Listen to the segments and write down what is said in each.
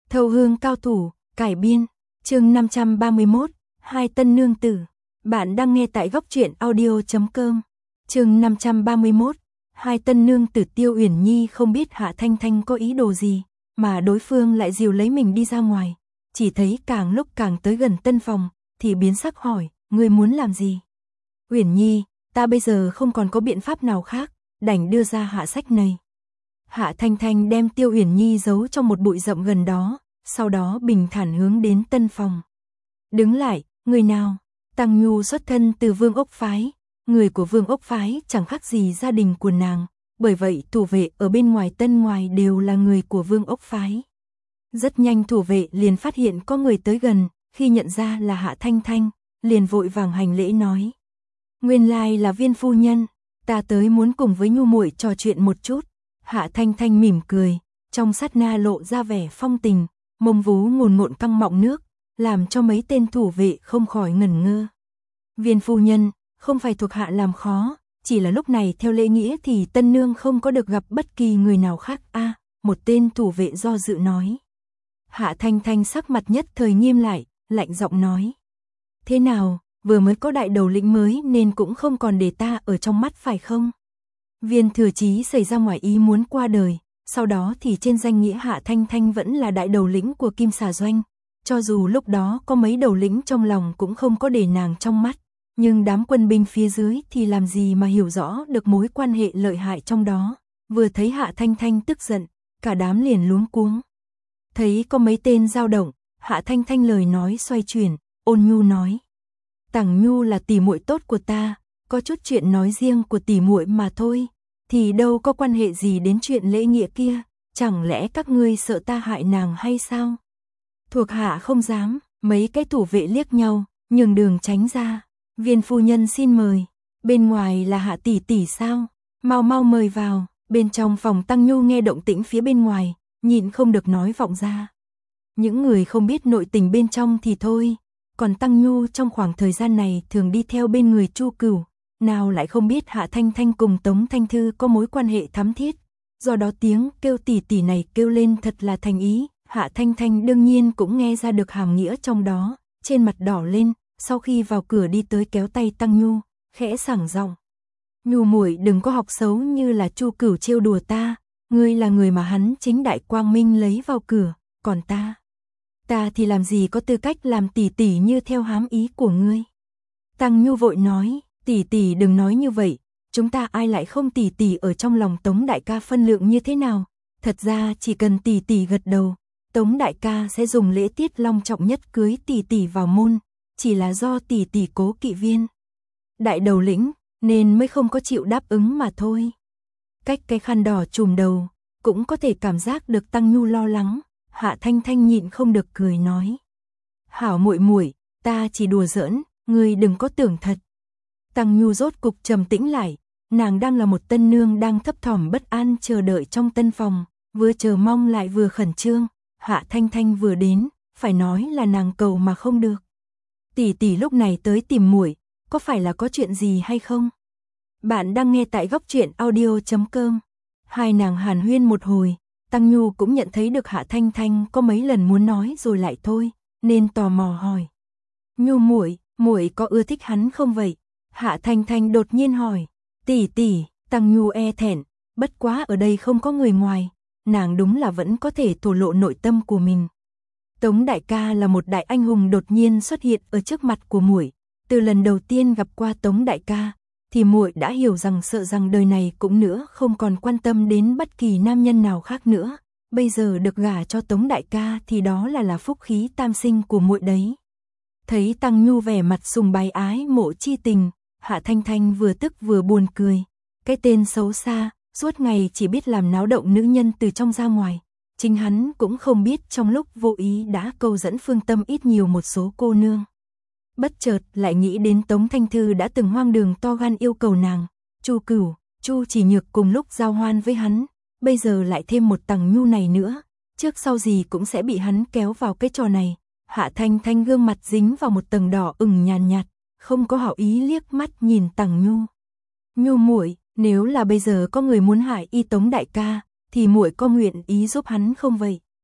Thâu hương cao thủ, cải biên, chương 531, hai tân nương tử. Bạn đang nghe tại góc truyện audio.com. Chương 531, hai tân nương tử. Tiêu Uyển Nhi không biết Hạ Thanh Thanh có ý đồ gì, mà đối phương lại dìu lấy mình đi ra ngoài. Chỉ thấy càng lúc càng tới gần tân phòng, thì biến sắc hỏi, ngươi muốn làm gì? Uyển Nhi, ta bây giờ không còn có biện pháp nào khác, đành đưa ra hạ sách này. Hạ Thanh Thanh đem Tiêu Uyển Nhi giấu trong một bụi rậm gần đó, sau đó bình thản hướng đến tân phòng. Đứng lại, người nào? Tăng Nhu xuất thân từ Vương Ốc Phái, người của Vương Ốc Phái chẳng khác gì gia đình của nàng, bởi vậy thủ vệ ở bên ngoài tân ngoài đều là người của Vương Ốc Phái. Rất nhanh thủ vệ liền phát hiện có người tới gần, khi nhận ra là Hạ Thanh Thanh, liền vội vàng hành lễ nói. Nguyên lai là Viên phu nhân, ta tới muốn cùng với Nhu muội trò chuyện một chút. Hạ Thanh Thanh mỉm cười, trong sát na lộ ra vẻ phong tình, mông vú ngồn ngộn căng mọng nước, làm cho mấy tên thủ vệ không khỏi ngẩn ngơ. Viên phu nhân, không phải thuộc hạ làm khó, chỉ là lúc này theo lễ nghĩa thì tân nương không có được gặp bất kỳ người nào khác. Một tên thủ vệ do dự nói. Hạ Thanh Thanh sắc mặt nhất thời nghiêm lại, lạnh giọng nói. Thế nào, vừa mới có đại đầu lĩnh mới nên cũng không còn để ta ở trong mắt phải không? Viên Thừa Chí xảy ra ngoài ý muốn qua đời, sau đó thì trên danh nghĩa Hạ Thanh Thanh vẫn là đại đầu lĩnh của Kim Xà Doanh. Cho dù lúc đó có mấy đầu lĩnh trong lòng cũng không có để nàng trong mắt, nhưng đám quân binh phía dưới thì làm gì mà hiểu rõ được mối quan hệ lợi hại trong đó. Vừa thấy Hạ Thanh Thanh tức giận, cả đám liền luống cuống. Thấy có mấy tên dao động, Hạ Thanh Thanh lời nói xoay chuyển, ôn nhu nói. Tằng Nhu là tỷ muội tốt của ta, có chút chuyện nói riêng của tỷ muội mà thôi, thì đâu có quan hệ gì đến chuyện lễ nghĩa kia, chẳng lẽ các ngươi sợ ta hại nàng hay sao? Thuộc hạ không dám, mấy cái thủ vệ liếc nhau, nhường đường tránh ra. Viên phu nhân xin mời, bên ngoài là Hạ tỷ tỷ sao? Mau mau mời vào. Bên trong phòng Tăng Nhu nghe động tĩnh phía bên ngoài, nhịn không được nói vọng ra. Những người không biết nội tình bên trong thì thôi, còn Tăng Nhu trong khoảng thời gian này thường đi theo bên người Chu Cửu, nào lại không biết Hạ Thanh Thanh cùng Tống Thanh Thư có mối quan hệ thắm thiết, do đó tiếng kêu tỷ tỷ này kêu lên thật là thành ý. Hạ Thanh Thanh đương nhiên cũng nghe ra được hàm nghĩa trong đó, trên mặt đỏ lên, sau khi vào cửa đi tới kéo tay Tăng Nhu, khẽ sảng giọng. Nhu muội đừng có học xấu như là Chu Cửu trêu đùa ta, ngươi là người mà hắn chính đại quang minh lấy vào cửa, còn ta thì làm gì có tư cách làm tỷ tỷ như theo hám ý của ngươi. Tăng Nhu vội nói, tỷ tỷ đừng nói như vậy, chúng ta ai lại không tỷ tỷ ở trong lòng Tống đại ca phân lượng như thế nào, thật ra chỉ cần tỷ tỷ gật đầu, Tống đại ca sẽ dùng lễ tiết long trọng nhất cưới tỷ tỷ vào môn, chỉ là do tỷ tỷ cố kỵ Viên đại đầu lĩnh, nên mới không có chịu đáp ứng mà thôi. Cách cái khăn đỏ trùm đầu, cũng có thể cảm giác được Tăng Nhu lo lắng. Hạ Thanh Thanh nhịn không được cười nói. Hảo muội muội, ta chỉ đùa giỡn, ngươi đừng có tưởng thật. Tăng Nhu rốt cục trầm tĩnh lại, nàng đang là một tân nương đang thấp thỏm bất an chờ đợi trong tân phòng, vừa chờ mong lại vừa khẩn trương. Hạ Thanh Thanh vừa đến, phải nói là nàng cầu mà không được. Tỷ tỷ lúc này tới tìm muội, có phải là có chuyện gì hay không? Bạn đang nghe tại góc truyện audio.com. Hai nàng hàn huyên một hồi, Tăng Nhu cũng nhận thấy được Hạ Thanh Thanh có mấy lần muốn nói rồi lại thôi, nên tò mò hỏi. Nhu muội có ưa thích hắn không vậy? Hạ Thanh Thanh đột nhiên hỏi. Tỷ tỷ, Tăng Nhu e thẹn, bất quá ở đây không có người ngoài, nàng đúng là vẫn có thể thổ lộ nội tâm của mình. Tống đại ca là một đại anh hùng đột nhiên xuất hiện ở trước mặt của muội, từ lần đầu tiên gặp qua Tống đại ca, thì muội đã hiểu rằng sợ rằng đời này cũng nữa không còn quan tâm đến bất kỳ nam nhân nào khác nữa, bây giờ được gả cho Tống đại ca thì đó là phúc khí tam sinh của muội đấy. Thấy Tăng Nhu vẻ mặt sùng bái ái mộ chi tình, Hạ Thanh Thanh vừa tức vừa buồn cười, cái tên xấu xa, suốt ngày chỉ biết làm náo động nữ nhân từ trong ra ngoài, chính hắn cũng không biết trong lúc vô ý đã câu dẫn phương tâm ít nhiều một số cô nương. Bất chợt lại nghĩ đến Tống Thanh Thư đã từng hoang đường to gan yêu cầu nàng, Chu Cửu, Chu Chỉ Nhược cùng lúc giao hoan với hắn, bây giờ lại thêm một Tăng Nhu này nữa, trước sau gì cũng sẽ bị hắn kéo vào cái trò này. Hạ Thanh Thanh gương mặt dính vào một tầng đỏ ửng nhàn nhạt, không có hảo ý liếc mắt nhìn Tăng Nhu. Nhu muội, nếu là bây giờ có người muốn hại y Tống đại ca, thì muội có nguyện ý giúp hắn không vậy?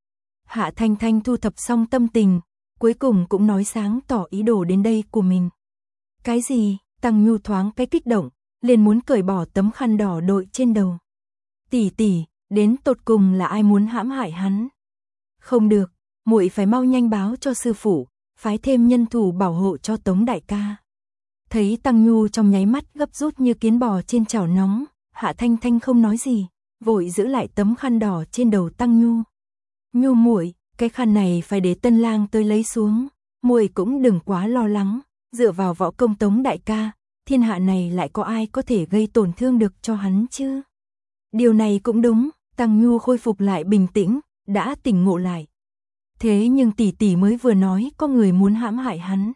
Hạ Thanh Thanh thu thập xong tâm tình, cuối cùng cũng nói sáng tỏ ý đồ đến đây của mình. Cái gì? Tăng Nhu thoáng cái kích động, liền muốn cởi bỏ tấm khăn đỏ đội trên đầu. Tỷ tỷ, đến tột cùng là ai muốn hãm hại hắn? Không được, muội phải mau nhanh báo cho sư phụ, phái thêm nhân thủ bảo hộ cho Tống đại ca. Thấy Tăng Nhu trong nháy mắt gấp rút như kiến bò trên chảo nóng, Hạ Thanh Thanh không nói gì, vội giữ lại tấm khăn đỏ trên đầu Tăng Nhu. Nhu muội, cái khăn này phải để Tân Lang tới lấy xuống, muội cũng đừng quá lo lắng, dựa vào võ công Tống đại ca, thiên hạ này lại có ai có thể gây tổn thương được cho hắn chứ? Điều này cũng đúng, Tăng Nhu khôi phục lại bình tĩnh, đã tỉnh ngộ lại. Thế nhưng tỷ tỷ mới vừa nói có người muốn hãm hại hắn.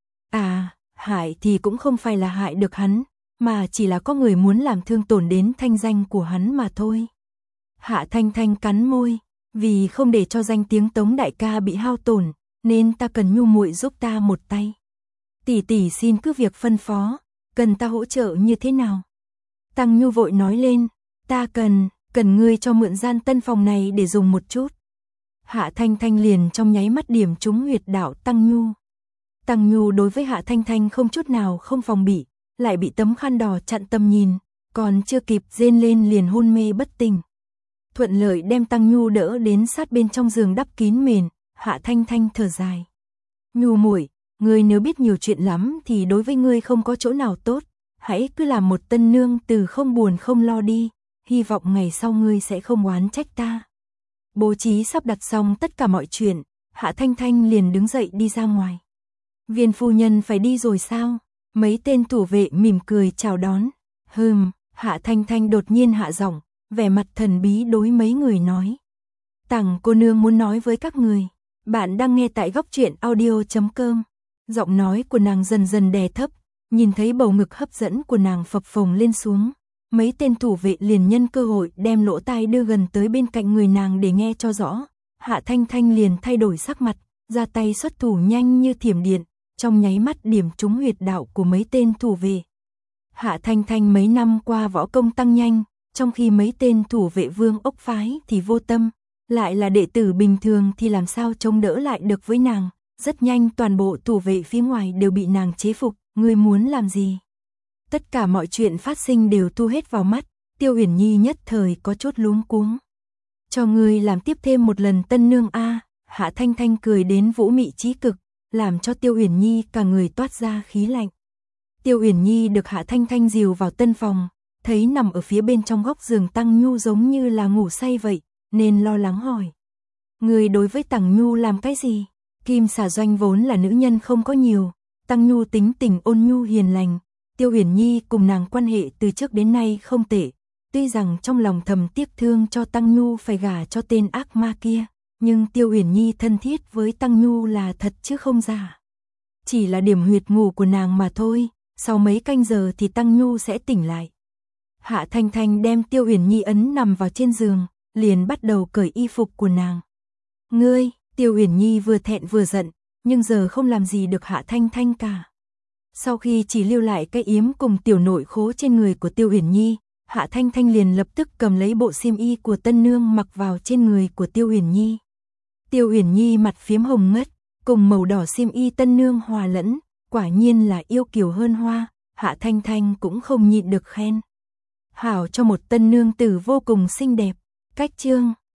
À, hại thì cũng không phải là hại được hắn, mà chỉ là có người muốn làm thương tổn đến thanh danh của hắn mà thôi. Hạ Thanh Thanh cắn môi, vì không để cho danh tiếng Tống đại ca bị hao tổn, nên ta cần Nhu muội giúp ta một tay. Tỷ tỷ xin cứ việc phân phó, cần ta hỗ trợ như thế nào? Tăng Nhu vội nói lên, ta cần ngươi cho mượn gian tân phòng này để dùng một chút. Hạ Thanh Thanh liền trong nháy mắt điểm trúng huyệt đạo Tăng Nhu. Tăng Nhu đối với Hạ Thanh Thanh không chút nào không phòng bị, lại bị tấm khăn đỏ chặn tầm nhìn, còn chưa kịp rên lên liền hôn mê bất tỉnh. Thuận lợi đem Tăng Nhu đỡ đến sát bên trong giường đắp kín mền, Hạ Thanh Thanh thở dài. Nhu muội, ngươi nếu biết nhiều chuyện lắm thì đối với ngươi không có chỗ nào tốt, hãy cứ làm một tân nương từ không buồn không lo đi, hy vọng ngày sau ngươi sẽ không oán trách ta. Bố trí sắp đặt xong tất cả mọi chuyện, Hạ Thanh Thanh liền đứng dậy đi ra ngoài. Viên phu nhân phải đi rồi sao? Mấy tên thủ vệ mỉm cười chào đón. Hạ Thanh Thanh đột nhiên hạ giọng, vẻ mặt thần bí đối mấy người nói. Tằng cô nương muốn nói với các người. Bạn đang nghe tại góc truyện audio.com. Giọng nói của nàng dần dần đè thấp, nhìn thấy bầu ngực hấp dẫn của nàng phập phồng lên xuống. Mấy tên thủ vệ liền nhân cơ hội đem lỗ tai đưa gần tới bên cạnh người nàng để nghe cho rõ. Hạ Thanh Thanh liền thay đổi sắc mặt, ra tay xuất thủ nhanh như thiểm điện, trong nháy mắt điểm trúng huyệt đạo của mấy tên thủ vệ. Hạ Thanh Thanh mấy năm qua võ công tăng nhanh, trong khi mấy tên thủ vệ Vương Ốc phái thì vô tâm, lại là đệ tử bình thường thì làm sao chống đỡ lại được với nàng. Rất nhanh toàn bộ thủ vệ phía ngoài đều bị nàng chế phục, ngươi muốn làm gì? Tất cả mọi chuyện phát sinh đều thu hết vào mắt, Tiêu Uyển Nhi nhất thời có chút luống cuống. Cho ngươi làm tiếp thêm một lần tân nương a. Hạ Thanh Thanh cười đến vũ mị chí cực, làm cho Tiêu Uyển Nhi cả người toát ra khí lạnh. Tiêu Uyển Nhi được Hạ Thanh Thanh dìu vào tân phòng, thấy nằm ở phía bên trong góc giường Tăng Nhu giống như là ngủ say vậy, nên lo lắng hỏi. Ngươi đối với Tăng Nhu làm cái gì? Kim Xà Doanh vốn là nữ nhân không có nhiều, Tăng Nhu tính tình ôn nhu hiền lành, Tiêu Uyển Nhi cùng nàng quan hệ từ trước đến nay không tệ, tuy rằng trong lòng thầm tiếc thương cho Tăng Nhu phải gả cho tên ác ma kia, nhưng Tiêu Uyển Nhi thân thiết với Tăng Nhu là thật chứ không giả. Chỉ là điểm huyệt ngủ của nàng mà thôi, sau mấy canh giờ thì Tăng Nhu sẽ tỉnh lại. Hạ Thanh Thanh đem Tiêu Uyển Nhi ấn nằm vào trên giường, liền bắt đầu cởi y phục của nàng. Ngươi, Tiêu Uyển Nhi vừa thẹn vừa giận, nhưng giờ không làm gì được Hạ Thanh Thanh cả. Sau khi chỉ lưu lại cái yếm cùng tiểu nội khố trên người của Tiêu Uyển Nhi, Hạ Thanh Thanh liền lập tức cầm lấy bộ xiêm y của tân nương mặc vào trên người của Tiêu Uyển Nhi. Tiêu Uyển Nhi mặt phiếm hồng ngất, cùng màu đỏ xiêm y tân nương hòa lẫn, quả nhiên là yêu kiều hơn hoa, Hạ Thanh Thanh cũng không nhịn được khen. Hảo cho một tân nương tử vô cùng xinh đẹp. Cách chương